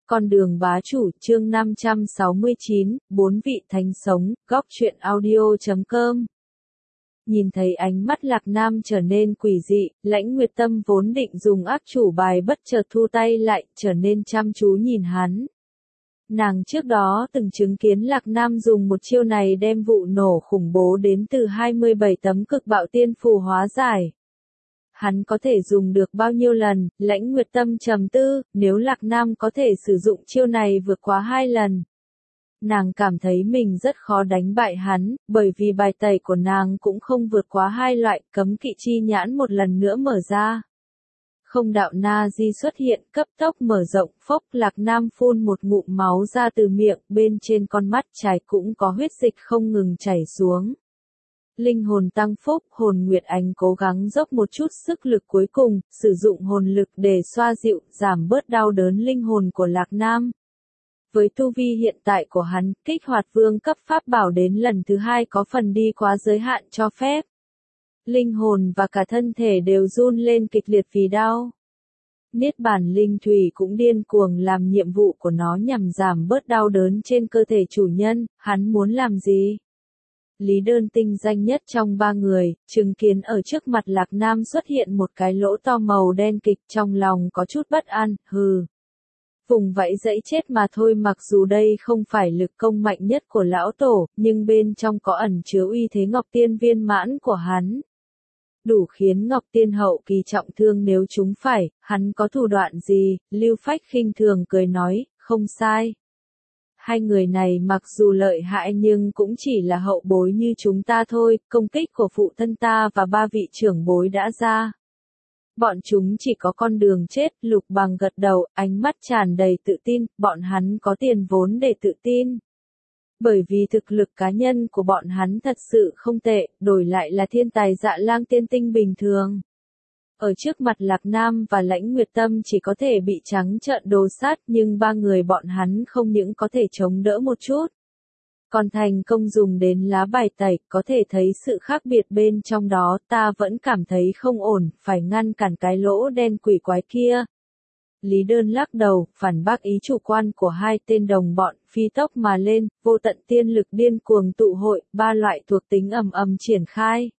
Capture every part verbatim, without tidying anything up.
Con đường bá chủ, chương năm trăm sáu mươi chín, bốn vị thánh sống, góc truyện audio chấm com. Nhìn thấy ánh mắt Lạc Nam trở nên quỷ dị, Lãnh Nguyệt Tâm vốn định dùng ác chủ bài bất chợt thu tay lại, trở nên chăm chú nhìn hắn. Nàng trước đó từng chứng kiến Lạc Nam dùng một chiêu này đem vụ nổ khủng bố đến từ hai mươi bảy tấm cực bạo tiên phù hóa giải. Hắn có thể dùng được bao nhiêu lần, Lãnh Nguyệt Tâm trầm tư, nếu Lạc Nam có thể sử dụng chiêu này vượt quá hai lần. Nàng cảm thấy mình rất khó đánh bại hắn, bởi vì bài tẩy của nàng cũng không vượt quá hai loại, cấm kỵ chi nhãn một lần nữa mở ra. Không đạo na di xuất hiện, cấp tốc mở rộng, phốc, Lạc Nam phun một ngụm máu ra từ miệng, bên trên con mắt trái cũng có huyết dịch không ngừng chảy xuống. Linh hồn tăng phúc, hồn Nguyệt Ánh cố gắng dốc một chút sức lực cuối cùng, sử dụng hồn lực để xoa dịu, giảm bớt đau đớn linh hồn của Lạc Nam. Với tu vi hiện tại của hắn, kích hoạt vương cấp pháp bảo đến lần thứ hai có phần đi quá giới hạn cho phép. Linh hồn và cả thân thể đều run lên kịch liệt vì đau. Niết bàn linh thủy cũng điên cuồng làm nhiệm vụ của nó nhằm giảm bớt đau đớn trên cơ thể chủ nhân, hắn muốn làm gì? Lý Đơn tinh danh nhất trong ba người, chứng kiến ở trước mặt Lạc Nam xuất hiện một cái lỗ to màu đen kịch, trong lòng có chút bất an, hừ. Vùng vẫy dẫy chết mà thôi, mặc dù đây không phải lực công mạnh nhất của lão tổ, nhưng bên trong có ẩn chứa uy thế Ngọc Tiên viên mãn của hắn. Đủ khiến Ngọc Tiên hậu kỳ trọng thương nếu chúng phải, hắn có thủ đoạn gì? Lưu Phách khinh thường cười nói, không sai. Hai người này mặc dù lợi hại nhưng cũng chỉ là hậu bối như chúng ta thôi, công kích của phụ thân ta và ba vị trưởng bối đã ra. Bọn chúng chỉ có con đường chết, Lục Bằng gật đầu, ánh mắt tràn đầy tự tin, bọn hắn có tiền vốn để tự tin. Bởi vì thực lực cá nhân của bọn hắn thật sự không tệ, đổi lại là thiên tài Dạ Lang tiên tinh bình thường. Ở trước mặt Lạc Nam và Lãnh Nguyệt Tâm chỉ có thể bị trắng trợn đồ sát, nhưng ba người bọn hắn không những có thể chống đỡ một chút. Còn thành công dùng đến lá bài tẩy, có thể thấy sự khác biệt bên trong đó, ta vẫn cảm thấy không ổn, phải ngăn cản cái lỗ đen quỷ quái kia. Lý Đơn lắc đầu, phản bác ý chủ quan của hai tên đồng bọn, phi tốc mà lên, vô tận tiên lực điên cuồng tụ hội, ba loại thuộc tính ầm ầm triển khai.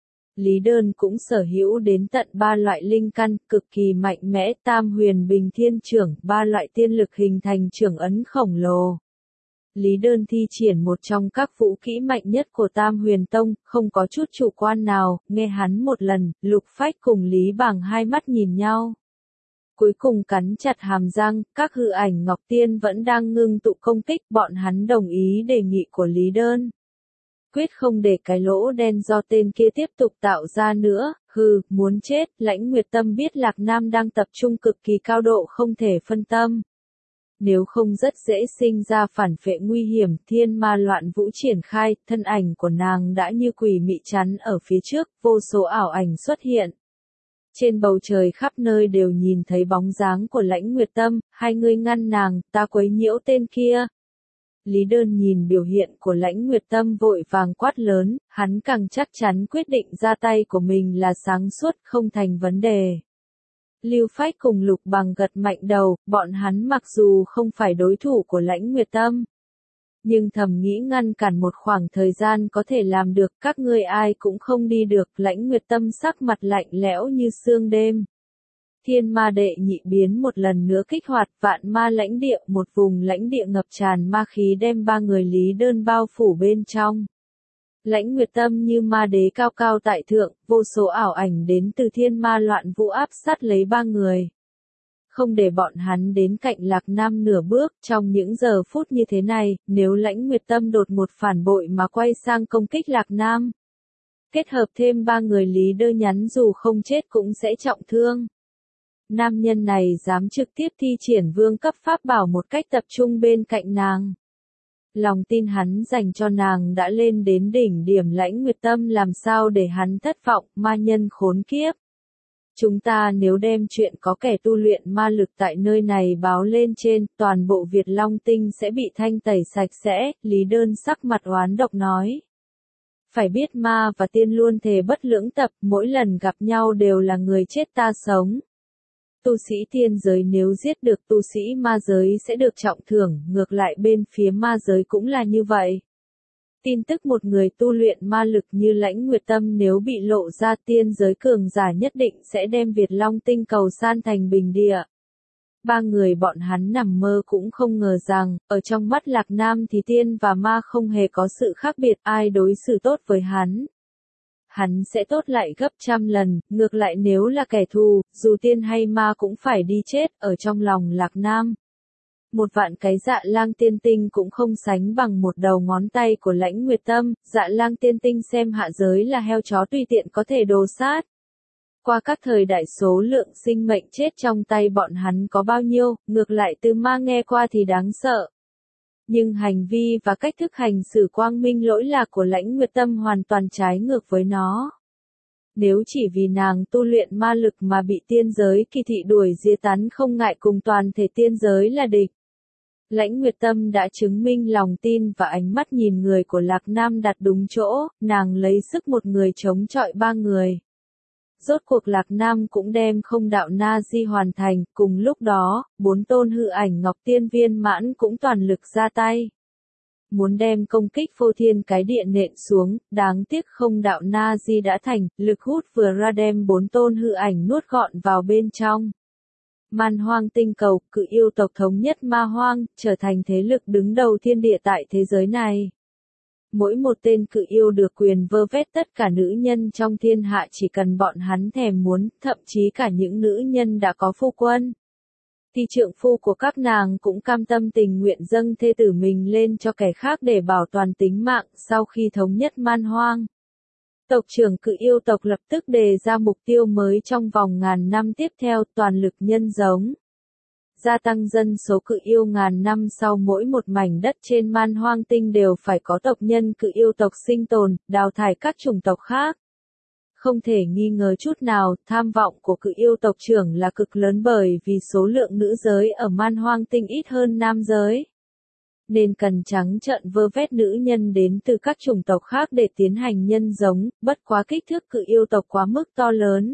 Lý Đơn cũng sở hữu đến tận ba loại linh căn, cực kỳ mạnh mẽ, Tam Huyền Bình Thiên Chưởng, ba loại tiên lực hình thành chưởng ấn khổng lồ. Lý Đơn thi triển một trong các vũ kỹ mạnh nhất của Tam Huyền Tông, không có chút chủ quan nào, nghe hắn một lần, Lục Phách cùng Lý Bàng hai mắt nhìn nhau. Cuối cùng cắn chặt hàm răng, các hư ảnh Ngọc Tiên vẫn đang ngưng tụ công kích, bọn hắn đồng ý đề nghị của Lý Đơn. Quyết không để cái lỗ đen do tên kia tiếp tục tạo ra nữa, hừ, muốn chết, Lãnh Nguyệt Tâm biết Lạc Nam đang tập trung cực kỳ cao độ không thể phân tâm. Nếu không rất dễ sinh ra phản phệ nguy hiểm, thiên ma loạn vũ triển khai, thân ảnh của nàng đã như quỷ mị chắn ở phía trước, vô số ảo ảnh xuất hiện. Trên bầu trời khắp nơi đều nhìn thấy bóng dáng của Lãnh Nguyệt Tâm, hai người ngăn nàng, ta quấy nhiễu tên kia. Lý Đơn nhìn biểu hiện của Lãnh Nguyệt Tâm vội vàng quát lớn, hắn càng chắc chắn quyết định ra tay của mình là sáng suốt, không thành vấn đề. Lưu Phách cùng Lục Bằng gật mạnh đầu, bọn hắn mặc dù không phải đối thủ của Lãnh Nguyệt Tâm, nhưng thầm nghĩ ngăn cản một khoảng thời gian có thể làm được, các ngươi ai cũng không đi được, Lãnh Nguyệt Tâm sắc mặt lạnh lẽo như sương đêm. Thiên ma đệ nhị biến một lần nữa kích hoạt, vạn ma lãnh địa, một vùng lãnh địa ngập tràn ma khí đem ba người Lý Đơn bao phủ bên trong. Lãnh Nguyệt Tâm như ma đế cao cao tại thượng, vô số ảo ảnh đến từ thiên ma loạn vũ áp sát lấy ba người. Không để bọn hắn đến cạnh Lạc Nam nửa bước, trong những giờ phút như thế này, nếu Lãnh Nguyệt Tâm đột một phản bội mà quay sang công kích Lạc Nam. Kết hợp thêm ba người Lý Đơ nhắn dù không chết cũng sẽ trọng thương. Nam nhân này dám trực tiếp thi triển vương cấp pháp bảo một cách tập trung bên cạnh nàng. Lòng tin hắn dành cho nàng đã lên đến đỉnh điểm, Lãnh Nguyệt Tâm làm sao để hắn thất vọng, ma nhân khốn kiếp. Chúng ta nếu đem chuyện có kẻ tu luyện ma lực tại nơi này báo lên trên, toàn bộ Việt Long Tinh sẽ bị thanh tẩy sạch sẽ, Lý Đơn sắc mặt oán độc nói. Phải biết ma và tiên luôn thề bất lưỡng tập, mỗi lần gặp nhau đều là người chết ta sống. Tu sĩ thiên giới nếu giết được tu sĩ ma giới sẽ được trọng thưởng, ngược lại bên phía ma giới cũng là như vậy. Tin tức một người tu luyện ma lực như Lãnh Nguyệt Tâm nếu bị lộ ra, tiên giới cường giả nhất định sẽ đem Việt Long tinh cầu san thành bình địa. Ba người bọn hắn nằm mơ cũng không ngờ rằng, ở trong mắt Lạc Nam thì tiên và ma không hề có sự khác biệt, ai đối xử tốt với hắn. Hắn sẽ tốt lại gấp trăm lần, ngược lại nếu là kẻ thù, dù tiên hay ma cũng phải đi chết, ở trong lòng Lạc Nam. Một vạn cái Dạ Lang tiên tinh cũng không sánh bằng một đầu ngón tay của Lãnh Nguyệt Tâm, Dạ Lang tiên tinh xem hạ giới là heo chó tùy tiện có thể đồ sát. Qua các thời đại số lượng sinh mệnh chết trong tay bọn hắn có bao nhiêu, ngược lại từ ma nghe qua thì đáng sợ. Nhưng hành vi và cách thức hành xử quang minh lỗi lạc của Lãnh Nguyệt Tâm hoàn toàn trái ngược với nó. Nếu chỉ vì nàng tu luyện ma lực mà bị tiên giới kỳ thị đuổi giết tán không ngại cùng toàn thể tiên giới là địch. Lãnh Nguyệt Tâm đã chứng minh lòng tin và ánh mắt nhìn người của Lạc Nam đặt đúng chỗ, nàng lấy sức một người chống chọi ba người. Rốt cuộc Lạc Nam cũng đem không đạo na di hoàn thành, cùng lúc đó, bốn tôn hư ảnh Ngọc Tiên viên mãn cũng toàn lực ra tay. Muốn đem công kích phô thiên cái địa nện xuống, đáng tiếc không đạo na di đã thành, lực hút vừa ra đem bốn tôn hư ảnh nuốt gọn vào bên trong. Man Hoang tinh cầu, cự yêu tộc thống nhất ma hoang, trở thành thế lực đứng đầu thiên địa tại thế giới này. Mỗi một tên cự yêu được quyền vơ vét tất cả nữ nhân trong thiên hạ chỉ cần bọn hắn thèm muốn, thậm chí cả những nữ nhân đã có phu quân. Thì trượng phu của các nàng cũng cam tâm tình nguyện dâng thê tử mình lên cho kẻ khác để bảo toàn tính mạng sau khi thống nhất man hoang. Tộc trưởng cự yêu tộc lập tức đề ra mục tiêu mới trong vòng ngàn năm tiếp theo, toàn lực nhân giống. Gia tăng dân số cự yêu ngàn năm sau mỗi một mảnh đất trên man hoang tinh đều phải có tộc nhân cự yêu tộc sinh tồn, đào thải các chủng tộc khác. Không thể nghi ngờ chút nào, tham vọng của cự yêu tộc trưởng là cực lớn bởi vì số lượng nữ giới ở man hoang tinh ít hơn nam giới. Nên cần trắng trợn vơ vét nữ nhân đến từ các chủng tộc khác để tiến hành nhân giống, bất quá kích thước cự yêu tộc quá mức to lớn.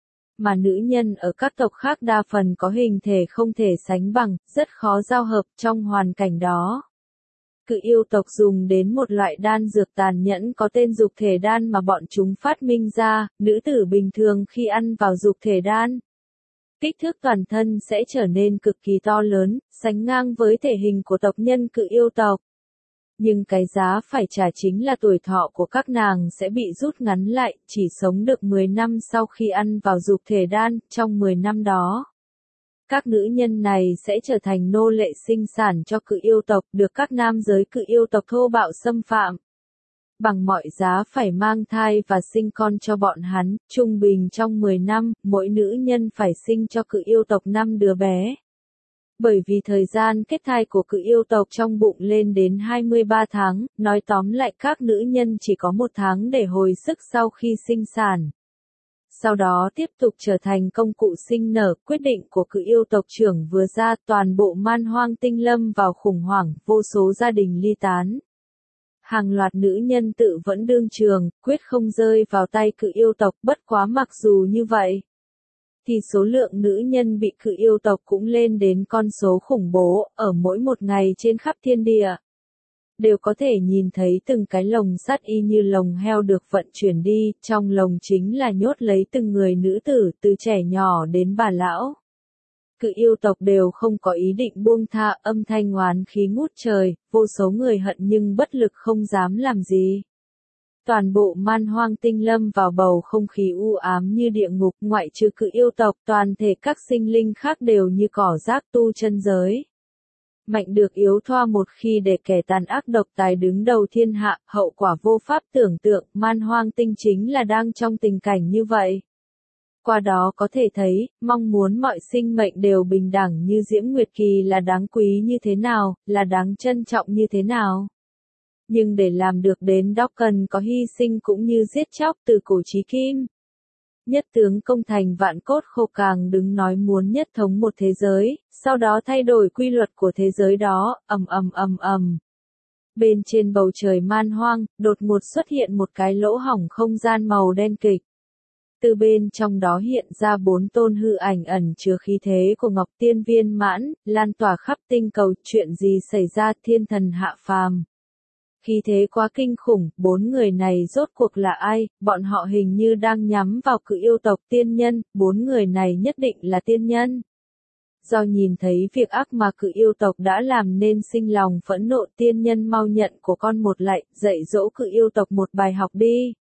Mà nữ nhân ở các tộc khác đa phần có hình thể không thể sánh bằng, rất khó giao hợp trong hoàn cảnh đó. Cự yêu tộc dùng đến một loại đan dược tàn nhẫn có tên dục thể đan mà bọn chúng phát minh ra, nữ tử bình thường khi ăn vào dục thể đan. Kích thước toàn thân sẽ trở nên cực kỳ to lớn, sánh ngang với thể hình của tộc nhân cự yêu tộc. Nhưng cái giá phải trả chính là tuổi thọ của các nàng sẽ bị rút ngắn lại, chỉ sống được mười năm sau khi ăn vào dục thể đan, trong mười năm đó. Các nữ nhân này sẽ trở thành nô lệ sinh sản cho cự yêu tộc, được các nam giới cự yêu tộc thô bạo xâm phạm. Bằng mọi giá phải mang thai và sinh con cho bọn hắn, trung bình trong mười năm, mỗi nữ nhân phải sinh cho cự yêu tộc năm đứa bé. Bởi vì thời gian kết thai của cự yêu tộc trong bụng lên đến hai mươi ba tháng, nói tóm lại các nữ nhân chỉ có một tháng để hồi sức sau khi sinh sản. Sau đó tiếp tục trở thành công cụ sinh nở, quyết định của cự yêu tộc trưởng vừa ra, toàn bộ man hoang tinh lâm vào khủng hoảng, vô số gia đình ly tán. Hàng loạt nữ nhân tự vẫn đương trường, quyết không rơi vào tay cự yêu tộc, bất quá mặc dù như vậy. Thì số lượng nữ nhân bị cự yêu tộc cũng lên đến con số khủng bố, ở mỗi một ngày trên khắp thiên địa. Đều có thể nhìn thấy từng cái lồng sắt y như lồng heo được vận chuyển đi, trong lồng chính là nhốt lấy từng người nữ tử, từ trẻ nhỏ đến bà lão. Cự yêu tộc đều không có ý định buông tha, âm thanh oán khí ngút trời, vô số người hận nhưng bất lực không dám làm gì. Toàn bộ man hoang tinh lâm vào bầu không khí u ám như địa ngục, ngoại trừ cự yêu tộc, toàn thể các sinh linh khác đều như cỏ rác tu chân giới. Mạnh được yếu thoa một khi để kẻ tàn ác độc tài đứng đầu thiên hạ, hậu quả vô pháp tưởng tượng, man hoang tinh chính là đang trong tình cảnh như vậy. Qua đó có thể thấy, mong muốn mọi sinh mệnh đều bình đẳng như Diễm Nguyệt Kỳ là đáng quý như thế nào, là đáng trân trọng như thế nào. Nhưng để làm được đến đó cần có hy sinh cũng như giết chóc từ cổ chí kim. Nhất tướng công thành vạn cốt khô, càng đứng nói muốn nhất thống một thế giới, sau đó thay đổi quy luật của thế giới đó, ầm ầm ầm ầm. Bên trên bầu trời man hoang, đột ngột xuất hiện một cái lỗ hổng không gian màu đen kịch. từ bên trong đó hiện ra bốn tôn hư ảnh ẩn chứa khí thế của Ngọc Tiên viên mãn, lan tỏa khắp tinh cầu. Chuyện gì xảy ra, thiên thần hạ phàm? Khí thế quá kinh khủng, bốn người này rốt cuộc là ai? Bọn họ hình như đang nhắm vào Cự Yêu tộc tiên nhân, bốn người này nhất định là tiên nhân. Do nhìn thấy việc ác mà Cự Yêu tộc đã làm nên sinh lòng phẫn nộ, tiên nhân mau nhận của con một lại, dạy dỗ Cự Yêu tộc một bài học đi.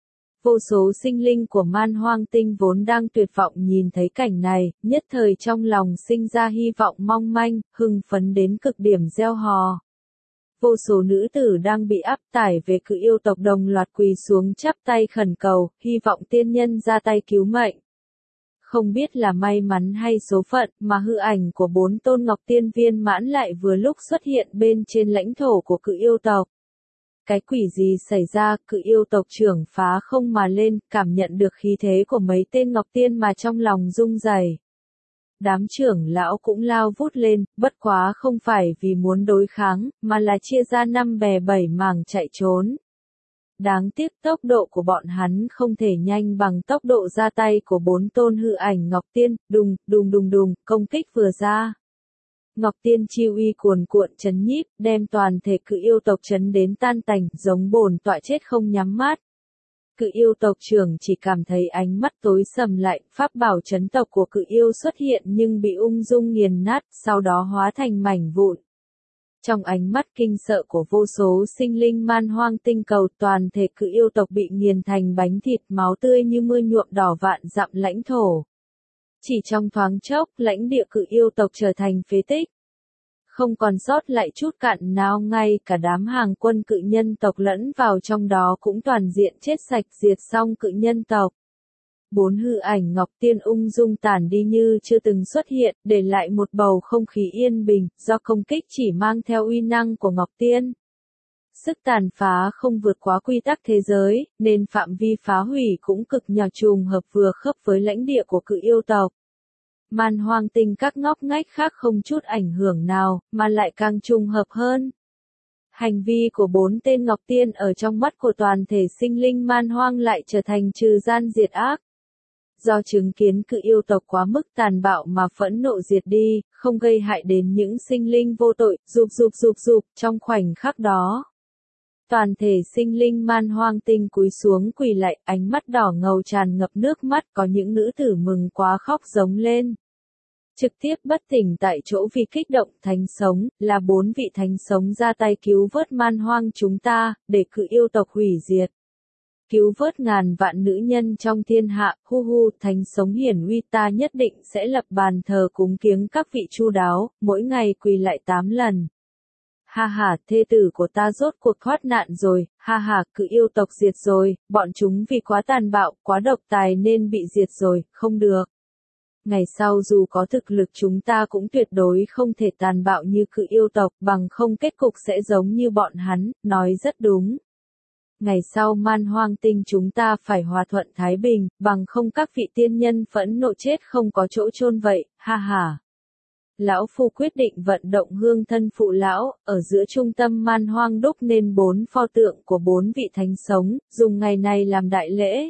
Vô số sinh linh của Man Hoang Tinh vốn đang tuyệt vọng nhìn thấy cảnh này, nhất thời trong lòng sinh ra hy vọng mong manh, hưng phấn đến cực điểm reo hò. Vô số nữ tử đang bị áp tải về Cự Yêu tộc đồng loạt quỳ xuống chắp tay khẩn cầu, hy vọng tiên nhân ra tay cứu mệnh. Không biết là may mắn hay số phận, mà hư ảnh của bốn tôn Ngọc Tiên viên mãn lại vừa lúc xuất hiện bên trên lãnh thổ của Cự Yêu tộc. Cái quỷ gì xảy ra, Cự Yêu tộc trưởng phá không mà lên, cảm nhận được khí thế của mấy tên Ngọc Tiên mà trong lòng rung rẩy. Đám trưởng lão cũng lao vút lên, bất quá không phải vì muốn đối kháng, mà là chia ra năm bè bảy mảng chạy trốn. Đáng tiếc tốc độ của bọn hắn không thể nhanh bằng tốc độ ra tay của bốn tôn hư ảnh Ngọc Tiên, đùng, đùng đùng đùng, công kích vừa ra. Ngọc Tiên chi uy cuồn cuộn chấn nhíp, đem toàn thể Cự Yêu tộc chấn đến tan tành, giống bồn tọa chết không nhắm mắt. Cự Yêu tộc trưởng chỉ cảm thấy ánh mắt tối sầm lại, pháp bảo chấn tộc của Cự Yêu xuất hiện nhưng bị ung dung nghiền nát, sau đó hóa thành mảnh vụn. Trong ánh mắt kinh sợ của vô số sinh linh Man Hoang Tinh cầu, toàn thể Cự Yêu tộc bị nghiền thành bánh thịt, máu tươi như mưa nhuộm đỏ vạn dặm lãnh thổ. Chỉ trong thoáng chốc, lãnh địa Cự Yêu tộc trở thành phế tích. Không còn sót lại chút cạn nào, ngay cả đám hàng quân cự nhân tộc lẫn vào trong đó cũng toàn diện chết sạch, diệt xong cự nhân tộc. Bốn hư ảnh Ngọc Tiên ung dung tản đi như chưa từng xuất hiện, để lại một bầu không khí yên bình, do công kích chỉ mang theo uy năng của Ngọc Tiên. Sức tàn phá không vượt quá quy tắc thế giới, nên phạm vi phá hủy cũng cực nhỏ, trùng hợp vừa khớp với lãnh địa của Cự Yêu tộc. Man Hoang Tinh các ngóc ngách khác không chút ảnh hưởng nào, mà lại càng trùng hợp hơn. Hành vi của bốn tên Ngọc Tiên ở trong mắt của toàn thể sinh linh Man Hoang lại trở thành trừ gian diệt ác. Do chứng kiến Cự Yêu tộc quá mức tàn bạo mà phẫn nộ diệt đi, không gây hại đến những sinh linh vô tội, rụp rụp rụp rụp, trong khoảnh khắc đó. Toàn thể sinh linh Man Hoang Tinh cúi xuống quỳ lại, ánh mắt đỏ ngầu tràn ngập nước mắt, có những nữ tử mừng quá khóc giống lên. Trực tiếp bất tỉnh tại chỗ vì kích động. Thánh sống, là bốn vị thánh sống ra tay cứu vớt Man Hoang chúng ta, để Cự Yêu tộc hủy diệt. Cứu vớt ngàn vạn nữ nhân trong thiên hạ, hu hu, thánh sống hiển uy, ta nhất định sẽ lập bàn thờ cúng kiếng các vị chu đáo, mỗi ngày quỳ lại tám lần. Ha ha, thê tử của ta rốt cuộc thoát nạn rồi, ha ha, Cự Yêu tộc diệt rồi, bọn chúng vì quá tàn bạo, quá độc tài nên bị diệt rồi, không được. Ngày sau dù có thực lực chúng ta cũng tuyệt đối không thể tàn bạo như Cự Yêu tộc, bằng không kết cục sẽ giống như bọn hắn, nói rất đúng. Ngày sau Man Hoang Tinh chúng ta phải hòa thuận thái bình, bằng không các vị tiên nhân phẫn nộ chết không có chỗ chôn vậy, ha ha. Lão Phu quyết định vận động hương thân phụ lão, ở giữa trung tâm Man Hoang đúc nên bốn pho tượng của bốn vị thánh sống, dùng ngày này làm đại lễ.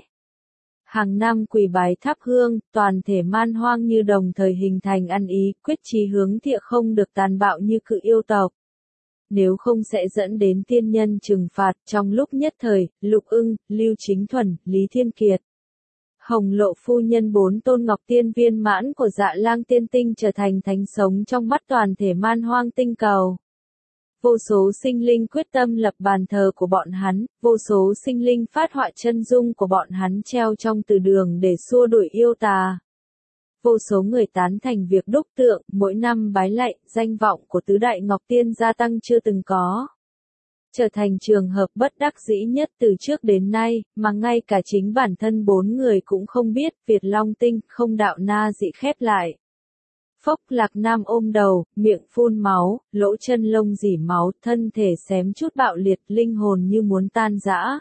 Hàng năm quỳ bái thắp hương, toàn thể Man Hoang như đồng thời hình thành ăn ý, quyết chí hướng thiện không được tàn bạo như Cự Yêu tộc. Nếu không sẽ dẫn đến tiên nhân trừng phạt. Trong lúc nhất thời, Lục Ưng, Lưu Chính Thuần, Lý Thiên Kiệt, Hồng Lộ phu nhân bốn tôn Ngọc Tiên viên mãn của Dạ Lang Tiên Tinh trở thành thánh sống trong mắt toàn thể Man Hoang Tinh cầu. Vô số sinh linh quyết tâm lập bàn thờ của bọn hắn, vô số sinh linh phát họa chân dung của bọn hắn treo trong từ đường để xua đuổi yêu tà. Vô số người tán thành việc đúc tượng, mỗi năm bái lạy, danh vọng của tứ đại Ngọc Tiên gia tăng chưa từng có. Trở thành trường hợp bất đắc dĩ nhất từ trước đến nay, mà ngay cả chính bản thân bốn người cũng không biết, Việt Long Tinh, không đạo na dị khép lại. Phốc Lạc Nam ôm đầu, miệng phun máu, lỗ chân lông rỉ máu, thân thể xém chút bạo liệt, linh hồn như muốn tan rã.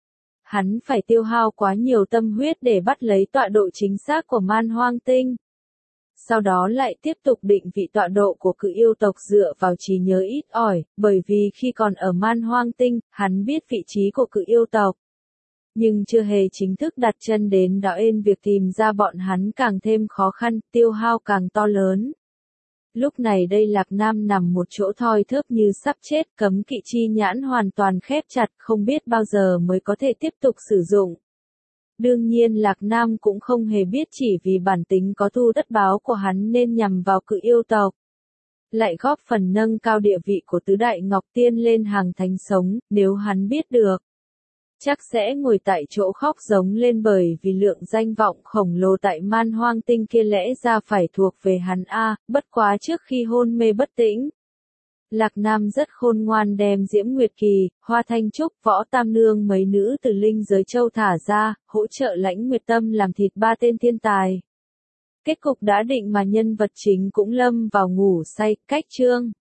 Hắn phải tiêu hao quá nhiều tâm huyết để bắt lấy tọa độ chính xác của Man Hoang Tinh. Sau đó lại tiếp tục định vị tọa độ của Cự Yêu tộc dựa vào trí nhớ ít ỏi, bởi vì khi còn ở Man Hoang Tinh, hắn biết vị trí của Cự Yêu tộc. Nhưng chưa hề chính thức đặt chân đến đó nên việc tìm ra bọn hắn càng thêm khó khăn, tiêu hao càng to lớn. Lúc này đây Lạc Nam nằm một chỗ thoi thóp như sắp chết, cấm kỵ chi nhãn hoàn toàn khép chặt, không biết bao giờ mới có thể tiếp tục sử dụng. Đương nhiên Lạc Nam cũng không hề biết chỉ vì bản tính có thù tất báo của hắn nên nhằm vào cự yêu tộc. Lại góp phần nâng cao địa vị của tứ đại Ngọc Tiên lên hàng thánh sống, nếu hắn biết được. Chắc sẽ ngồi tại chỗ khóc giống lên bởi vì lượng danh vọng khổng lồ tại Man Hoang Tinh kia lẽ ra phải thuộc về hắn a, bất quá trước khi hôn mê bất tỉnh. Lạc Nam rất khôn ngoan đem Diễm Nguyệt Kỳ, Hoa Thanh Trúc, Võ Tam Nương mấy nữ từ linh giới châu thả ra, hỗ trợ Lãnh Nguyệt Tâm làm thịt ba tên thiên tài. Kết cục đã định mà nhân vật chính cũng lâm vào ngủ say, cách chương.